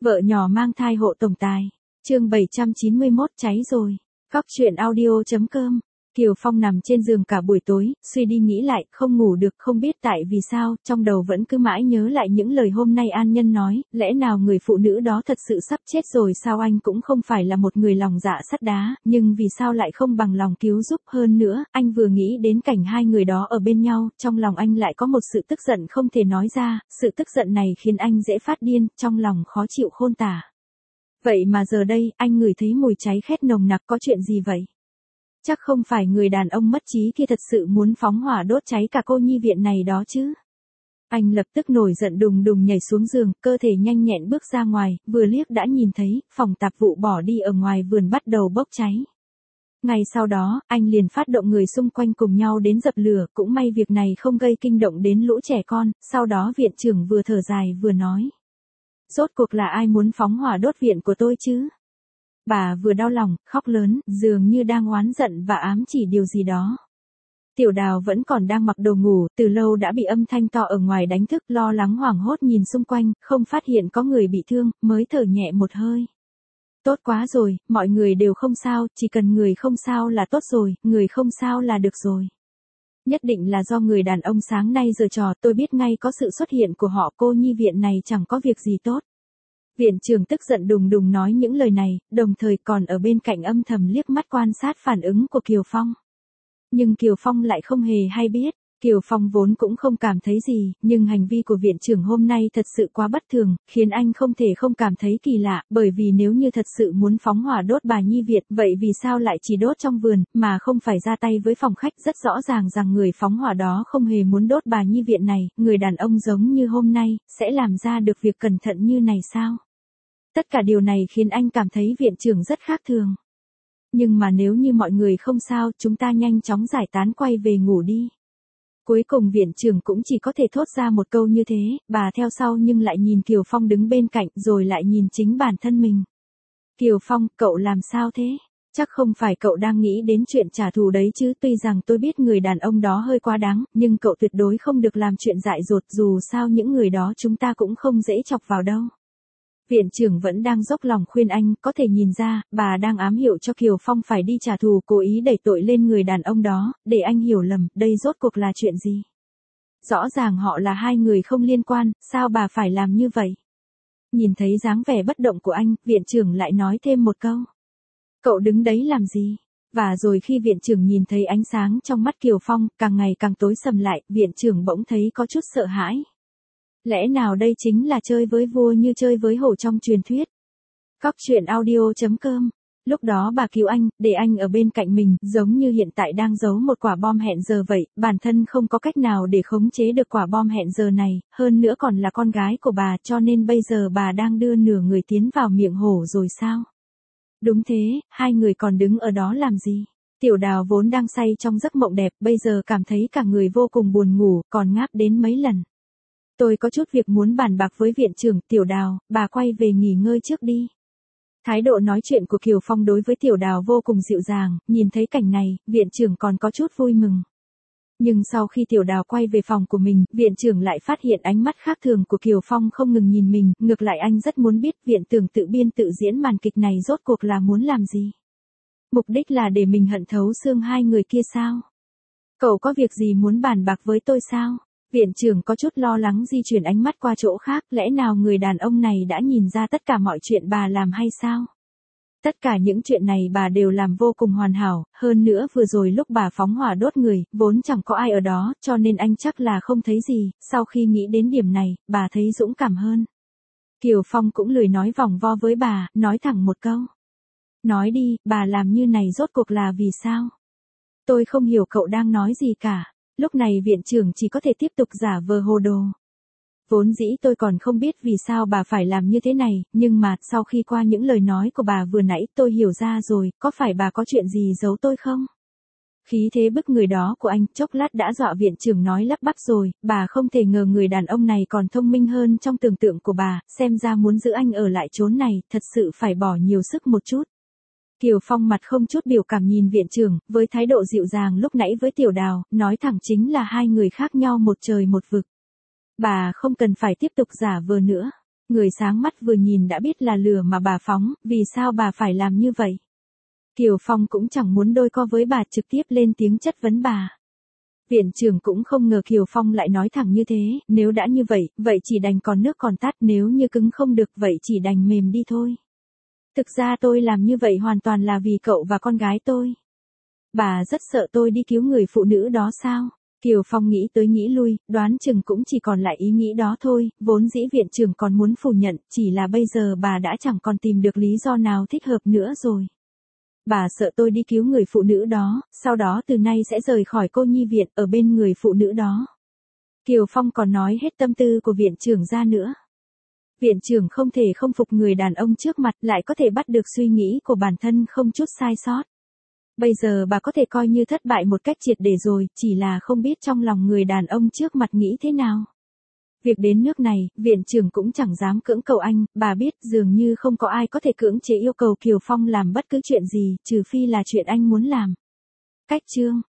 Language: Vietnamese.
Vợ nhỏ mang thai hộ tổng tài. Chương 791 cháy rồi. Góc truyện audio.com. Kiều Phong nằm trên giường cả buổi tối, suy đi nghĩ lại, không ngủ được, không biết tại vì sao, trong đầu vẫn cứ mãi nhớ lại những lời hôm nay An Nhân nói, lẽ nào người phụ nữ đó thật sự sắp chết rồi sao? Anh cũng không phải là một người lòng dạ sắt đá, nhưng vì sao lại không bằng lòng cứu giúp? Hơn nữa, anh vừa nghĩ đến cảnh hai người đó ở bên nhau, trong lòng anh lại có một sự tức giận không thể nói ra, sự tức giận này khiến anh dễ phát điên, trong lòng khó chịu khôn tả. Vậy mà giờ đây, anh ngửi thấy mùi cháy khét nồng nặc, có chuyện gì vậy? Chắc không phải người đàn ông mất trí kia thật sự muốn phóng hỏa đốt cháy cả cô nhi viện này đó chứ. Anh lập tức nổi giận đùng đùng nhảy xuống giường, cơ thể nhanh nhẹn bước ra ngoài, vừa liếc đã nhìn thấy, phòng tạp vụ bỏ đi ở ngoài vườn bắt đầu bốc cháy. Ngay sau đó, anh liền phát động người xung quanh cùng nhau đến dập lửa, cũng may việc này không gây kinh động đến lũ trẻ con, sau đó viện trưởng vừa thở dài vừa nói. Rốt cuộc là ai muốn phóng hỏa đốt viện của tôi chứ? Bà vừa đau lòng, khóc lớn, dường như đang oán giận và ám chỉ điều gì đó. Tiểu Đào vẫn còn đang mặc đồ ngủ, từ lâu đã bị âm thanh to ở ngoài đánh thức, lo lắng hoảng hốt nhìn xung quanh, không phát hiện có người bị thương, mới thở nhẹ một hơi. Tốt quá rồi, mọi người đều không sao, chỉ cần người không sao là tốt rồi, người không sao là được rồi. Nhất định là do người đàn ông sáng nay giở trò, tôi biết ngay có sự xuất hiện của họ, cô nhi viện này chẳng có việc gì tốt. Viện trưởng tức giận đùng đùng nói những lời này, đồng thời còn ở bên cạnh âm thầm liếc mắt quan sát phản ứng của Kiều Phong. Nhưng Kiều Phong lại không hề hay biết, Kiều Phong vốn cũng không cảm thấy gì, nhưng hành vi của viện trưởng hôm nay thật sự quá bất thường, khiến anh không thể không cảm thấy kỳ lạ, bởi vì nếu như thật sự muốn phóng hỏa đốt bà nhi viện, vậy vì sao lại chỉ đốt trong vườn, mà không phải ra tay với phòng khách? Rất rõ ràng rằng người phóng hỏa đó không hề muốn đốt bà nhi viện này, người đàn ông giống như hôm nay, sẽ làm ra được việc cẩn thận như này sao? Tất cả điều này khiến anh cảm thấy viện trưởng rất khác thường. Nhưng mà nếu như mọi người không sao, chúng ta nhanh chóng giải tán quay về ngủ đi. Cuối cùng viện trưởng cũng chỉ có thể thốt ra một câu như thế, bà theo sau nhưng lại nhìn Kiều Phong đứng bên cạnh, rồi lại nhìn chính bản thân mình. Kiều Phong, cậu làm sao thế? Chắc không phải cậu đang nghĩ đến chuyện trả thù đấy chứ? Tuy rằng tôi biết người đàn ông đó hơi quá đáng, nhưng cậu tuyệt đối không được làm chuyện dại dột, dù sao những người đó chúng ta cũng không dễ chọc vào đâu. Viện trưởng vẫn đang dốc lòng khuyên anh, có thể nhìn ra, bà đang ám hiệu cho Kiều Phong phải đi trả thù, cố ý đẩy tội lên người đàn ông đó, để anh hiểu lầm, đây rốt cuộc là chuyện gì? Rõ ràng họ là hai người không liên quan, sao bà phải làm như vậy? Nhìn thấy dáng vẻ bất động của anh, viện trưởng lại nói thêm một câu. Cậu đứng đấy làm gì? Và rồi khi viện trưởng nhìn thấy ánh sáng trong mắt Kiều Phong, càng ngày càng tối sầm lại, viện trưởng bỗng thấy có chút sợ hãi. Lẽ nào đây chính là chơi với vua như chơi với hổ trong truyền thuyết? Góc truyện audio.com. Lúc đó bà cứu anh, để anh ở bên cạnh mình, giống như hiện tại đang giấu một quả bom hẹn giờ vậy, bản thân không có cách nào để khống chế được quả bom hẹn giờ này, hơn nữa còn là con gái của bà, cho nên bây giờ bà đang đưa nửa người tiến vào miệng hổ rồi sao? Đúng thế, hai người còn đứng ở đó làm gì? Tiểu Đào vốn đang say trong giấc mộng đẹp, bây giờ cảm thấy cả người vô cùng buồn ngủ, còn ngáp đến mấy lần. Tôi có chút việc muốn bàn bạc với viện trưởng. Tiểu Đào, bà quay về nghỉ ngơi trước đi. Thái độ nói chuyện của Kiều Phong đối với Tiểu Đào vô cùng dịu dàng, nhìn thấy cảnh này, viện trưởng còn có chút vui mừng. Nhưng sau khi Tiểu Đào quay về phòng của mình, viện trưởng lại phát hiện ánh mắt khác thường của Kiều Phong không ngừng nhìn mình, ngược lại anh rất muốn biết viện trưởng tự biên tự diễn màn kịch này rốt cuộc là muốn làm gì. Mục đích là để mình hận thấu xương hai người kia sao? Cậu có việc gì muốn bàn bạc với tôi sao? Viện trưởng có chút lo lắng di chuyển ánh mắt qua chỗ khác, lẽ nào người đàn ông này đã nhìn ra tất cả mọi chuyện bà làm hay sao? Tất cả những chuyện này bà đều làm vô cùng hoàn hảo, hơn nữa vừa rồi lúc bà phóng hỏa đốt người, vốn chẳng có ai ở đó, cho nên anh chắc là không thấy gì, sau khi nghĩ đến điểm này, bà thấy dũng cảm hơn. Kiều Phong cũng lười nói vòng vo với bà, nói thẳng một câu. Nói đi, bà làm như này rốt cuộc là vì sao? Tôi không hiểu cậu đang nói gì cả. Lúc này viện trưởng chỉ có thể tiếp tục giả vờ hồ đồ. Vốn dĩ tôi còn không biết vì sao bà phải làm như thế này, nhưng mà sau khi qua những lời nói của bà vừa nãy tôi hiểu ra rồi, có phải bà có chuyện gì giấu tôi không? Khí thế bức người đó của anh chốc lát đã dọa viện trưởng nói lắp bắp rồi, bà không thể ngờ người đàn ông này còn thông minh hơn trong tưởng tượng của bà, xem ra muốn giữ anh ở lại chốn này, thật sự phải bỏ nhiều sức một chút. Kiều Phong mặt không chút biểu cảm nhìn viện trưởng, với thái độ dịu dàng lúc nãy với Tiểu Đào, nói thẳng chính là hai người khác nhau một trời một vực. Bà không cần phải tiếp tục giả vờ nữa. Người sáng mắt vừa nhìn đã biết là lửa mà bà phóng, vì sao bà phải làm như vậy? Kiều Phong cũng chẳng muốn đôi co với bà, trực tiếp lên tiếng chất vấn bà. Viện trưởng cũng không ngờ Kiều Phong lại nói thẳng như thế, nếu đã như vậy, vậy chỉ đành còn nước còn tát, nếu như cứng không được vậy chỉ đành mềm đi thôi. Thực ra tôi làm như vậy hoàn toàn là vì cậu và con gái tôi. Bà rất sợ tôi đi cứu người phụ nữ đó sao? Kiều Phong nghĩ tới nghĩ lui, đoán chừng cũng chỉ còn lại ý nghĩ đó thôi, vốn dĩ viện trưởng còn muốn phủ nhận, chỉ là bây giờ bà đã chẳng còn tìm được lý do nào thích hợp nữa rồi. Bà sợ tôi đi cứu người phụ nữ đó, sau đó từ nay sẽ rời khỏi cô nhi viện ở bên người phụ nữ đó. Kiều Phong còn nói hết tâm tư của viện trưởng ra nữa. Viện trưởng không thể không phục người đàn ông trước mặt, lại có thể bắt được suy nghĩ của bản thân không chút sai sót. Bây giờ bà có thể coi như thất bại một cách triệt để rồi, chỉ là không biết trong lòng người đàn ông trước mặt nghĩ thế nào. Việc đến nước này, viện trưởng cũng chẳng dám cưỡng cầu anh, bà biết dường như không có ai có thể cưỡng chế yêu cầu Kiều Phong làm bất cứ chuyện gì, trừ phi là chuyện anh muốn làm. Cách chương